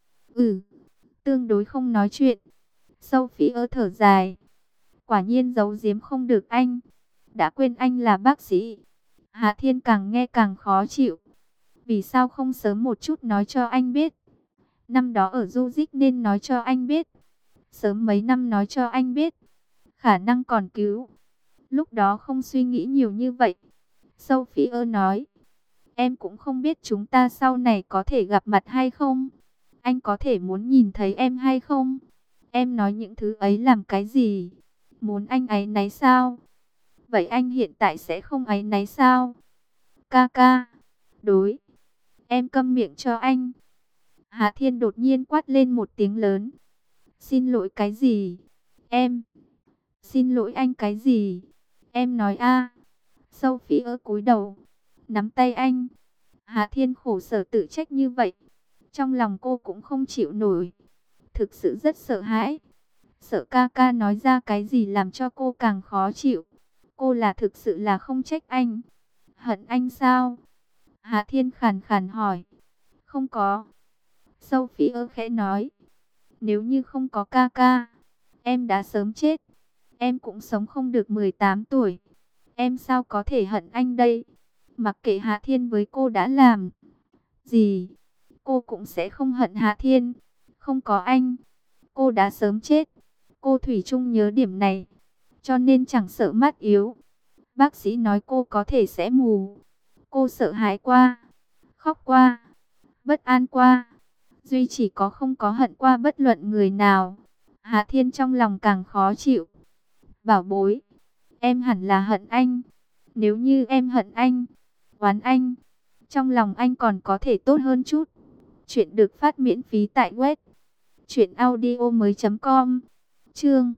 Tương đối không nói chuyện. Sophie thở dài. Quả nhiên giấu giếm không được anh. Đã quên anh là bác sĩ. Hạ Thiên càng nghe càng khó chịu. Vì sao không sớm một chút nói cho anh biết? Năm đó ở Du Dích nên nói cho anh biết. Sớm mấy năm nói cho anh biết. Khả năng còn cứu. Lúc đó không suy nghĩ nhiều như vậy. Sophie nói. Em cũng không biết chúng ta sau này có thể gặp mặt hay không. Anh có thể muốn nhìn thấy em hay không? Em nói những thứ ấy làm cái gì? Muốn anh áy náy sao? Vậy anh hiện tại sẽ không áy náy sao? Ca, đối. Em câm miệng cho anh. Hạ Thiên đột nhiên quát lên một tiếng lớn. Xin lỗi cái gì? Em. Xin lỗi anh cái gì? Em nói a. Sophie cúi đầu. Nắm tay anh. Hạ Thiên khổ sở tự trách như vậy. Trong lòng cô cũng không chịu nổi. Thực sự rất sợ hãi. Sợ ca nói ra cái gì làm cho cô càng khó chịu. Cô là thực sự là không trách anh. Hận anh sao? Hạ Thiên khàn khàn hỏi. Không có. Sophie khẽ nói. Nếu như không có ca, em đã sớm chết. Em cũng sống không được 18 tuổi. Em sao có thể hận anh đây? Mặc kệ Hạ Thiên với cô đã làm gì, cô cũng sẽ không hận Hạ Thiên. Không có anh, cô đã sớm chết. Cô thủy chung nhớ điểm này, cho nên chẳng sợ mắt yếu. Bác sĩ nói cô có thể sẽ mù. Cô sợ hãi qua, khóc qua, bất an qua, duy chỉ có không có hận qua bất luận người nào. Hạ Thiên trong lòng càng khó chịu. Bảo bối, em hẳn là hận anh. Nếu như em hận anh, oán anh, trong lòng anh còn có thể tốt hơn chút. Chuyện được phát miễn phí tại web truyệnaudiomoi.com. Chương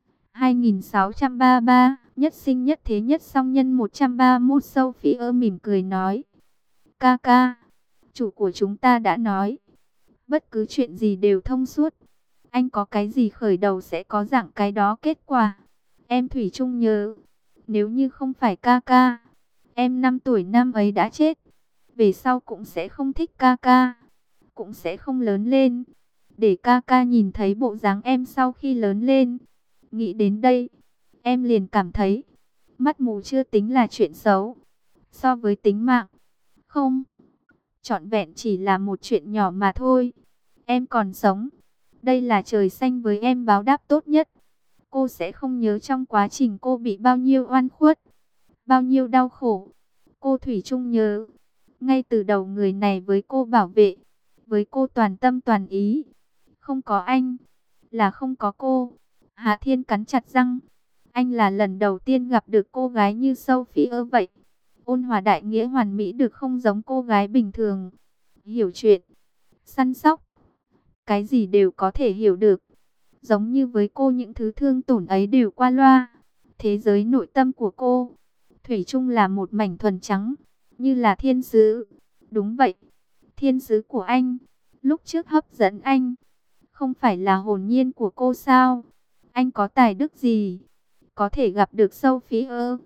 2633, nhất sinh nhất thế nhất song nhân 131. Sophie mỉm cười nói: "Ca ca, chủ của chúng ta đã nói, bất cứ chuyện gì đều thông suốt. Anh có cái gì khởi đầu sẽ có dạng cái đó kết quả. Em thủy chung nhớ, nếu như không phải ca ca, em 5 tuổi năm ấy đã chết. Về sau cũng sẽ không thích ca ca, cũng sẽ không lớn lên, để ca ca nhìn thấy bộ dáng em sau khi lớn lên." Nghĩ đến đây, em liền cảm thấy, mắt mù chưa tính là chuyện xấu. So với tính mạng, không, trọn vẹn chỉ là một chuyện nhỏ mà thôi. Em còn sống, đây là trời xanh với em báo đáp tốt nhất. Cô sẽ không nhớ trong quá trình cô bị bao nhiêu oan khuất, bao nhiêu đau khổ. Cô thủy chung nhớ, ngay từ đầu người này với cô bảo vệ, với cô toàn tâm toàn ý. Không có anh, là không có cô. Hạ Thiên cắn chặt răng. Anh là lần đầu tiên gặp được cô gái như Sophie vậy. Ôn hòa đại nghĩa hoàn mỹ được không giống cô gái bình thường. Hiểu chuyện, săn sóc, cái gì đều có thể hiểu được. Giống như với cô những thứ thương tổn ấy đều qua loa. Thế giới nội tâm của cô, thủy chung là một mảnh thuần trắng, như là thiên sứ. Đúng vậy, thiên sứ của anh, lúc trước hấp dẫn anh, không phải là hồn nhiên của cô sao? Anh có tài đức gì có thể gặp được Sophie?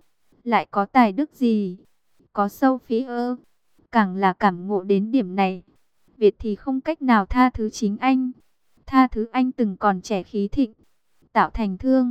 Lại có tài đức gì có Sophie? Càng là cảm ngộ đến điểm này, Việt thì không cách nào tha thứ chính anh. Tha thứ anh từng còn trẻ khí thịnh, tạo thành thương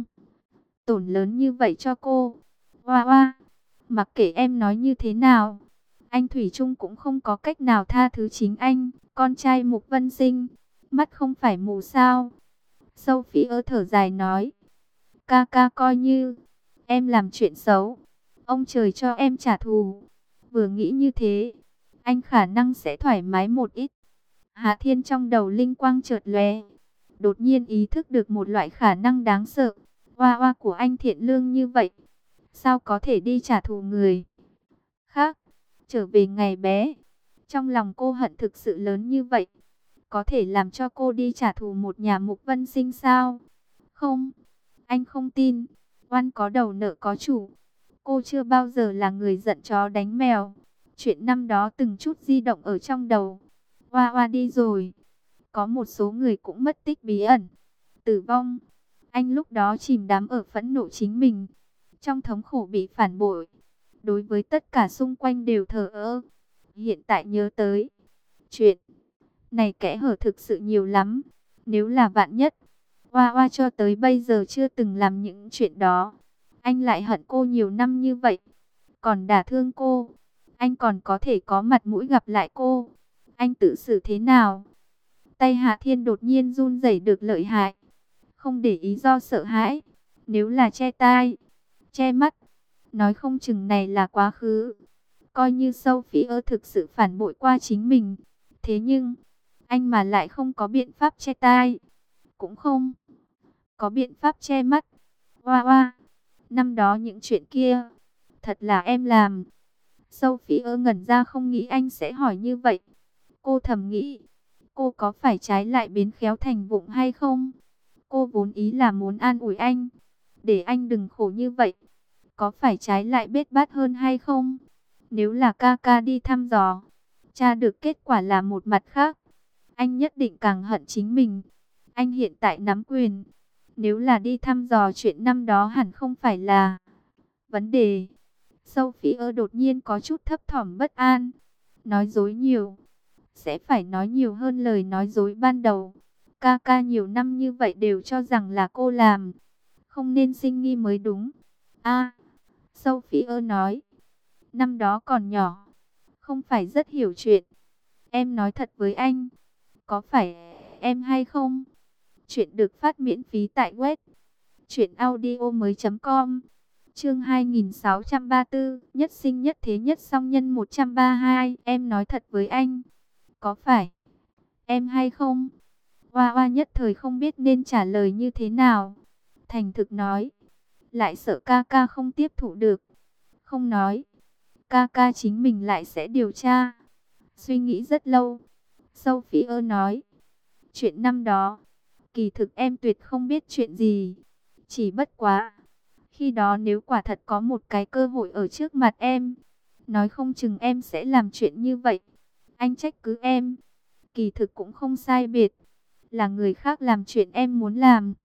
tổn lớn như vậy cho cô. Hoa hoa, mặc kệ em nói như thế nào, anh thủy chung cũng không có cách nào tha thứ chính anh. Con trai Mục Vân Sinh, mắt không phải mù sao? Sophie thở dài nói: "Ca ca, coi như em làm chuyện xấu, ông trời cho em trả thù." Vừa nghĩ như thế, anh khả năng sẽ thoải mái một ít. Hạ Thiên trong đầu linh quang chợt lóe, đột nhiên ý thức được một loại khả năng đáng sợ. Hoa hoa của anh thiện lương như vậy, sao có thể đi trả thù người khác? Trở về ngày bé, trong lòng cô hận thực sự lớn như vậy, có thể làm cho cô đi trả thù một nhà Mục Vân Sinh sao? Không, anh không tin. Oan có đầu nợ có chủ. Cô chưa bao giờ là người giận chó đánh mèo. Chuyện năm đó từng chút di động ở trong đầu. Hoa hoa đi rồi, có một số người cũng mất tích bí ẩn, tử vong. Anh lúc đó chìm đắm ở phẫn nộ chính mình, trong thống khổ bị phản bội, đối với tất cả xung quanh đều thờ ơ. Hiện tại nhớ tới, chuyện này kẽ hở thực sự nhiều lắm. Nếu là vạn nhất, Hoa Hoa cho tới bây giờ chưa từng làm những chuyện đó, anh lại hận cô nhiều năm như vậy, còn đả thương cô, anh còn có thể có mặt mũi gặp lại cô, anh tự xử thế nào? Tay Hạ Thiên đột nhiên run rẩy được lợi hại, không để ý do sợ hãi. Nếu là che tai, che mắt, nói không chừng này là quá khứ. Coi như Sophie thực sự phản bội qua chính mình, thế nhưng anh mà lại không có biện pháp che tai, cũng không có biện pháp che mắt. Hoa hoa, năm đó những chuyện kia, thật là em làm. Sophie ngẩn ra, không nghĩ anh sẽ hỏi như vậy. Cô thầm nghĩ, cô có phải trái lại biến khéo thành vụng hay không? Cô vốn ý là muốn an ủi anh, để anh đừng khổ như vậy. Có phải trái lại bết bát hơn hay không? Nếu là ca ca đi thăm dò, tra được kết quả là một mặt khác, anh nhất định càng hận chính mình. Anh hiện tại nắm quyền, nếu là đi thăm dò chuyện năm đó hẳn không phải là vấn đề. Sophie đột nhiên có chút thấp thỏm bất an. Nói dối nhiều, sẽ phải nói nhiều hơn lời nói dối ban đầu. Ca ca nhiều năm như vậy đều cho rằng là cô làm, không nên sinh nghi mới đúng. Sophie nói, năm đó còn nhỏ, không phải rất hiểu chuyện. Em nói thật với anh, có phải em hay không? Chuyện được phát miễn phí tại web Chuyện audio mới.com, chương 2634, nhất sinh nhất thế nhất song nhân 132. Em nói thật với anh, có phải em hay không? Hoa Hoa nhất thời không biết nên trả lời như thế nào. Thành thực nói, lại sợ ca ca không tiếp thụ được. Không nói, ca ca chính mình lại sẽ điều tra. Suy nghĩ rất lâu, Sophie nói, chuyện năm đó, kỳ thực em tuyệt không biết chuyện gì. Chỉ bất quá, khi đó nếu quả thật có một cái cơ hội ở trước mặt em, nói không chừng em sẽ làm chuyện như vậy. Anh trách cứ em, kỳ thực cũng không sai biệt, là người khác làm chuyện em muốn làm.